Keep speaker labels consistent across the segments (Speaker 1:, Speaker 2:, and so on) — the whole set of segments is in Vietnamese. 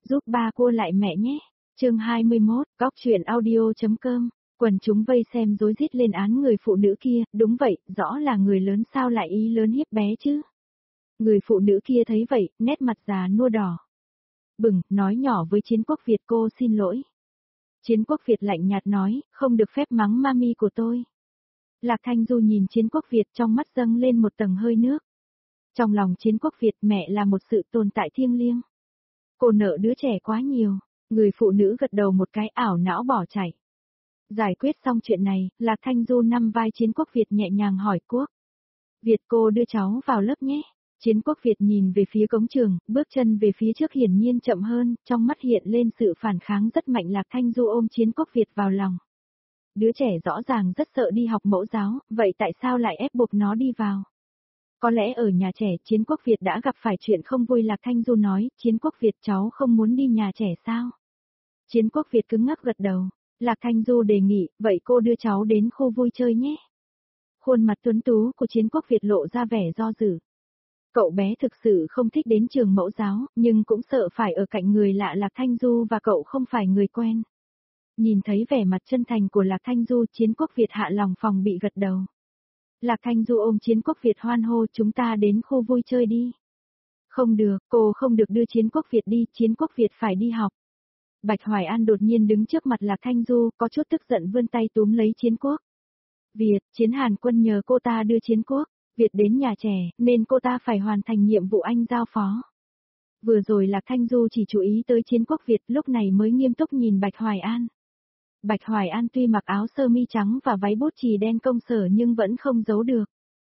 Speaker 1: Giúp ba cua lại mẹ nhé. Chương 21, Góc truyện audio.com. Quần chúng vây xem rối rít lên án người phụ nữ kia, đúng vậy, rõ là người lớn sao lại ý lớn hiếp bé chứ. Người phụ nữ kia thấy vậy, nét mặt già nua đỏ. Bừng, nói nhỏ với Chiến Quốc Việt cô xin lỗi. Chiến Quốc Việt lạnh nhạt nói, không được phép mắng mami của tôi. Lạc Thanh Du nhìn Chiến Quốc Việt trong mắt dâng lên một tầng hơi nước. Trong lòng Chiến Quốc Việt mẹ là một sự tồn tại thiêng liêng. Cô nợ đứa trẻ quá nhiều, người phụ nữ gật đầu một cái ảo não bỏ chạy. Giải quyết xong chuyện này, Lạc Thanh Du nắm vai Chiến Quốc Việt nhẹ nhàng hỏi Quốc. Việt cô đưa cháu vào lớp nhé. Chiến Quốc Việt nhìn về phía cổng trường, bước chân về phía trước hiển nhiên chậm hơn, trong mắt hiện lên sự phản kháng rất mạnh. Lạc Thanh Du ôm Chiến Quốc Việt vào lòng. Đứa trẻ rõ ràng rất sợ đi học mẫu giáo, vậy tại sao lại ép buộc nó đi vào? Có lẽ ở nhà trẻ Chiến Quốc Việt đã gặp phải chuyện không vui. Lạc Thanh Du nói, Chiến Quốc Việt cháu không muốn đi nhà trẻ sao? Chiến Quốc Việt cứng ngắc gật đầu. Lạc Thanh Du đề nghị, vậy cô đưa cháu đến khu vui chơi nhé. Khuôn mặt tuấn tú của Chiến Quốc Việt lộ ra vẻ do dự. Cậu bé thực sự không thích đến trường mẫu giáo, nhưng cũng sợ phải ở cạnh người lạ. Lạc Thanh Du và cậu không phải người quen. Nhìn thấy vẻ mặt chân thành của Lạc Thanh Du, Chiến Quốc Việt hạ lòng phòng bị gật đầu. Lạc Thanh Du ôm Chiến Quốc Việt hoan hô, chúng ta đến khu vui chơi đi. Không được, cô không được đưa Chiến Quốc Việt đi, Chiến Quốc Việt phải đi học. Bạch Hoài An đột nhiên đứng trước mặt Lạc Thanh Du, có chút tức giận vươn tay túm lấy Chiến Quốc Việt. Chiến Hàn Quân nhờ cô ta đưa Chiến Quốc Việt đến nhà trẻ, nên cô ta phải hoàn thành nhiệm vụ anh giao phó. Vừa rồi Lạc Thanh Du chỉ chú ý tới Chiến Quốc Việt, lúc này mới nghiêm túc nhìn Bạch Hoài An. Bạch Hoài An tuy mặc áo sơ mi trắng và váy bút chì đen công sở nhưng vẫn không giấu được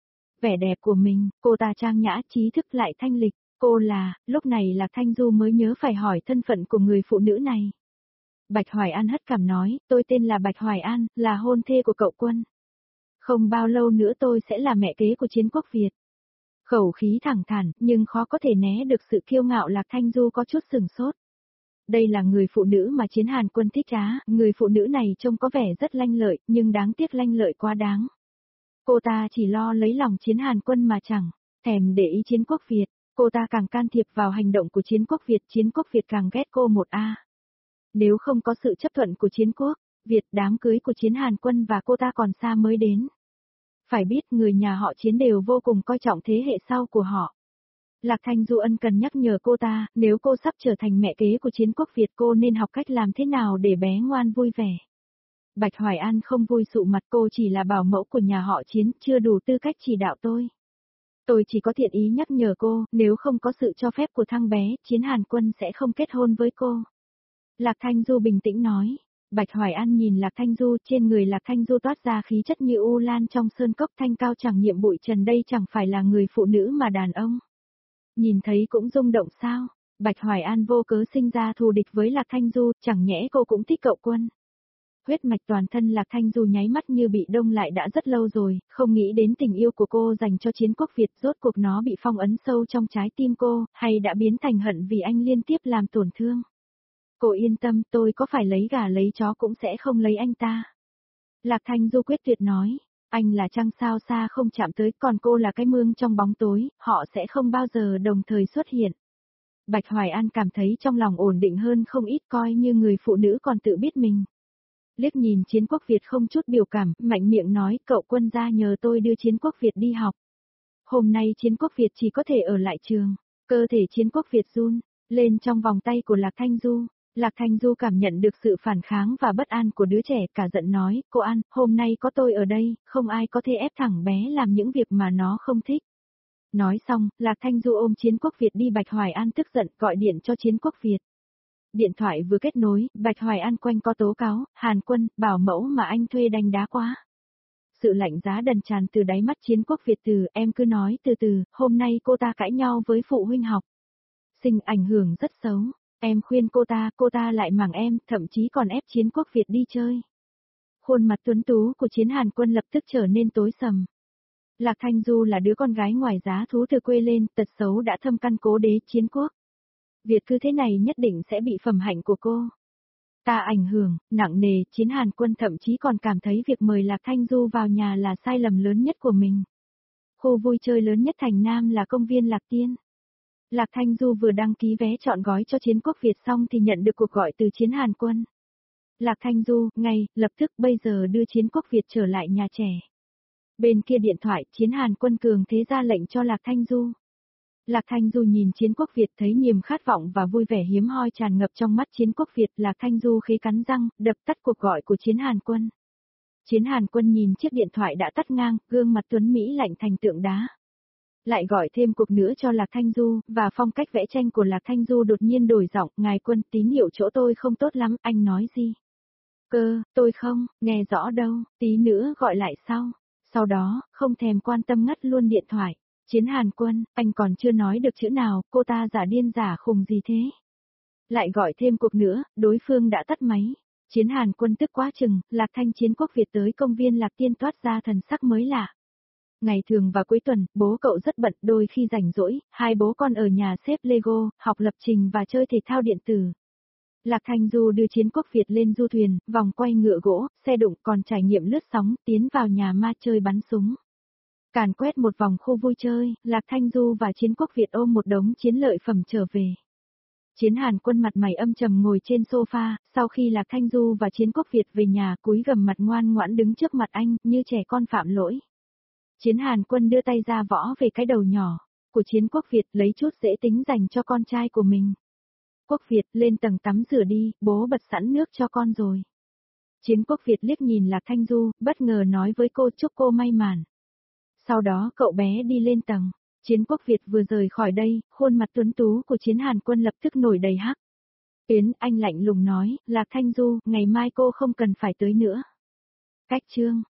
Speaker 1: vẻ đẹp của mình. Cô ta trang nhã, trí thức lại thanh lịch. Cô là, lúc này Lạc Thanh Du mới nhớ phải hỏi thân phận của người phụ nữ này. Bạch Hoài An hất cằm nói, tôi tên là Bạch Hoài An, là hôn thê của cậu Quân. Không bao lâu nữa tôi sẽ là mẹ kế của Chiến Quốc Việt. Khẩu khí thẳng thắn, nhưng khó có thể né được sự kiêu ngạo. Lạc Thanh Du có chút sừng sốt. Đây là người phụ nữ mà Chiến Hàn Quân thích á, người phụ nữ này trông có vẻ rất lanh lợi, nhưng đáng tiếc lanh lợi quá đáng. Cô ta chỉ lo lấy lòng Chiến Hàn Quân mà chẳng thèm để ý Chiến Quốc Việt. Cô ta càng can thiệp vào hành động của Chiến Quốc Việt càng ghét cô một a. Nếu không có sự chấp thuận của Chiến Quốc Việt, đám cưới của Chiến Hàn Quân và cô ta còn xa mới đến. Phải biết người nhà họ Chiến đều vô cùng coi trọng thế hệ sau của họ. Lạc Thanh Du ân cần nhắc nhở cô ta, nếu cô sắp trở thành mẹ kế của Chiến Quốc Việt cô nên học cách làm thế nào để bé ngoan vui vẻ. Bạch Hoài An không vui sụ mặt, cô chỉ là bảo mẫu của nhà họ Chiến, chưa đủ tư cách chỉ đạo tôi. Tôi chỉ có thiện ý nhắc nhở cô, nếu không có sự cho phép của thằng bé, Chiến Hàn Quân sẽ không kết hôn với cô. Lạc Thanh Du bình tĩnh nói. Bạch Hoài An nhìn Lạc Thanh Du, trên người Lạc Thanh Du toát ra khí chất như u lan trong sơn cốc, thanh cao chẳng nhiệm bụi trần, đây chẳng phải là người phụ nữ mà đàn ông nhìn thấy cũng rung động sao? Bạch Hoài An vô cớ sinh ra thù địch với Lạc Thanh Du, chẳng nhẽ cô cũng thích cậu Quân? Huyết mạch toàn thân Lạc Thanh Du nháy mắt như bị đông lại, đã rất lâu rồi, không nghĩ đến tình yêu của cô dành cho Chiến Quốc Việt, rốt cuộc nó bị phong ấn sâu trong trái tim cô, hay đã biến thành hận vì anh liên tiếp làm tổn thương. Cô yên tâm, tôi có phải lấy gà lấy chó cũng sẽ không lấy anh ta. Lạc Thanh Du quyết tuyệt nói, anh là trăng sao xa không chạm tới, còn cô là cái mương trong bóng tối, họ sẽ không bao giờ đồng thời xuất hiện. Bạch Hoài An cảm thấy trong lòng ổn định hơn không ít, coi như người phụ nữ còn tự biết mình. Liếc nhìn Chiến Quốc Việt không chút biểu cảm, mạnh miệng nói, cậu Quân ra nhờ tôi đưa Chiến Quốc Việt đi học. Hôm nay Chiến Quốc Việt chỉ có thể ở lại trường. Cơ thể Chiến Quốc Việt run lên trong vòng tay của Lạc Thanh Du. Lạc Thanh Du cảm nhận được sự phản kháng và bất an của đứa trẻ, cả giận nói, cô An, hôm nay có tôi ở đây, không ai có thể ép thằng bé làm những việc mà nó không thích. Nói xong, Lạc Thanh Du ôm Chiến Quốc Việt đi. Bạch Hoài An tức giận gọi điện cho Chiến Quốc Việt. Điện thoại vừa kết nối, Bạch Hoài An quanh co tố cáo, Hàn Quân, bảo mẫu mà anh thuê đánh đá quá. Sự lạnh giá đần tràn từ đáy mắt Chiến Quốc Việt, em cứ nói từ từ, hôm nay cô ta cãi nhau với phụ huynh học sinh, ảnh hưởng rất xấu. Em khuyên cô ta lại mắng em, thậm chí còn ép Chiến Quốc Việt đi chơi. Khuôn mặt tuấn tú của Chiến Hàn Quân lập tức trở nên tối sầm. Lạc Thanh Du là đứa con gái ngoài giá thú từ quê lên, tật xấu đã thâm căn cố đế. Chiến Quốc Việt cứ thế này nhất định sẽ bị phẩm hạnh của cô ta ảnh hưởng nặng nề. Chiến Hàn Quân thậm chí còn cảm thấy việc mời Lạc Thanh Du vào nhà là sai lầm lớn nhất của mình. Khu vui chơi lớn nhất thành Nam là công viên Lạc Tiên. Lạc Thanh Du vừa đăng ký vé chọn gói cho Chiến Quốc Việt xong thì nhận được cuộc gọi từ Chiến Hàn Quân. Lạc Thanh Du, ngay, lập tức bây giờ đưa Chiến Quốc Việt trở lại nhà trẻ. Bên kia điện thoại, Chiến Hàn Quân cường thế ra lệnh cho Lạc Thanh Du. Lạc Thanh Du nhìn Chiến Quốc Việt thấy niềm khát vọng và vui vẻ hiếm hoi tràn ngập trong mắt Chiến Quốc Việt. Lạc Thanh Du khẽ cắn răng, đập tắt cuộc gọi của Chiến Hàn Quân. Chiến Hàn Quân nhìn chiếc điện thoại đã tắt ngang, gương mặt tuấn Mỹ lạnh thành tượng đá. Lại gọi thêm cuộc nữa cho Lạc Thanh Du, và phong cách vẽ tranh của Lạc Thanh Du đột nhiên đổi giọng, ngài Quân, tín hiệu chỗ tôi không tốt lắm, anh nói gì? Tôi không, nghe rõ đâu, tí nữa gọi lại sau. Sau đó, không thèm quan tâm ngắt luôn điện thoại. Chiến Hàn Quân, anh còn chưa nói được chữ nào, cô ta giả điên giả khùng gì thế? Lại gọi thêm cuộc nữa, đối phương đã tắt máy. Chiến Hàn Quân tức quá chừng, Lạc Thanh Chiến Quốc Việt tới công viên Lạc Tiên toát ra thần sắc mới lạ. Ngày thường và cuối tuần, bố cậu rất bận, đôi khi rảnh rỗi, hai bố con ở nhà xếp Lego, học lập trình và chơi thể thao điện tử. Lạc Thanh Du đưa Chiến Quốc Việt lên du thuyền, vòng quay ngựa gỗ, xe đụng còn trải nghiệm lướt sóng, tiến vào nhà ma chơi bắn súng. Càn quét một vòng khu vui chơi, Lạc Thanh Du và Chiến Quốc Việt ôm một đống chiến lợi phẩm trở về. Chiến Hàn Quân mặt mày âm trầm ngồi trên sofa, sau khi Lạc Thanh Du và Chiến Quốc Việt về nhà cúi gằm mặt ngoan ngoãn đứng trước mặt anh, như trẻ con phạm lỗi. Chiến Hàn Quân đưa tay ra võ về cái đầu nhỏ của Chiến Quốc Việt, lấy chút dễ tính dành cho con trai của mình. Quốc Việt, lên tầng tắm rửa đi, bố bật sẵn nước cho con rồi. Chiến Quốc Việt liếc nhìn Lạc Thanh Du, bất ngờ nói với cô chúc cô may mắn. Sau đó cậu bé đi lên tầng. Chiến Quốc Việt vừa rời khỏi đây, khuôn mặt tuấn tú của Chiến Hàn Quân lập tức nổi đầy hắc. Yến, anh lạnh lùng nói, Lạc Thanh Du, ngày mai cô không cần phải tới nữa. Cách chương.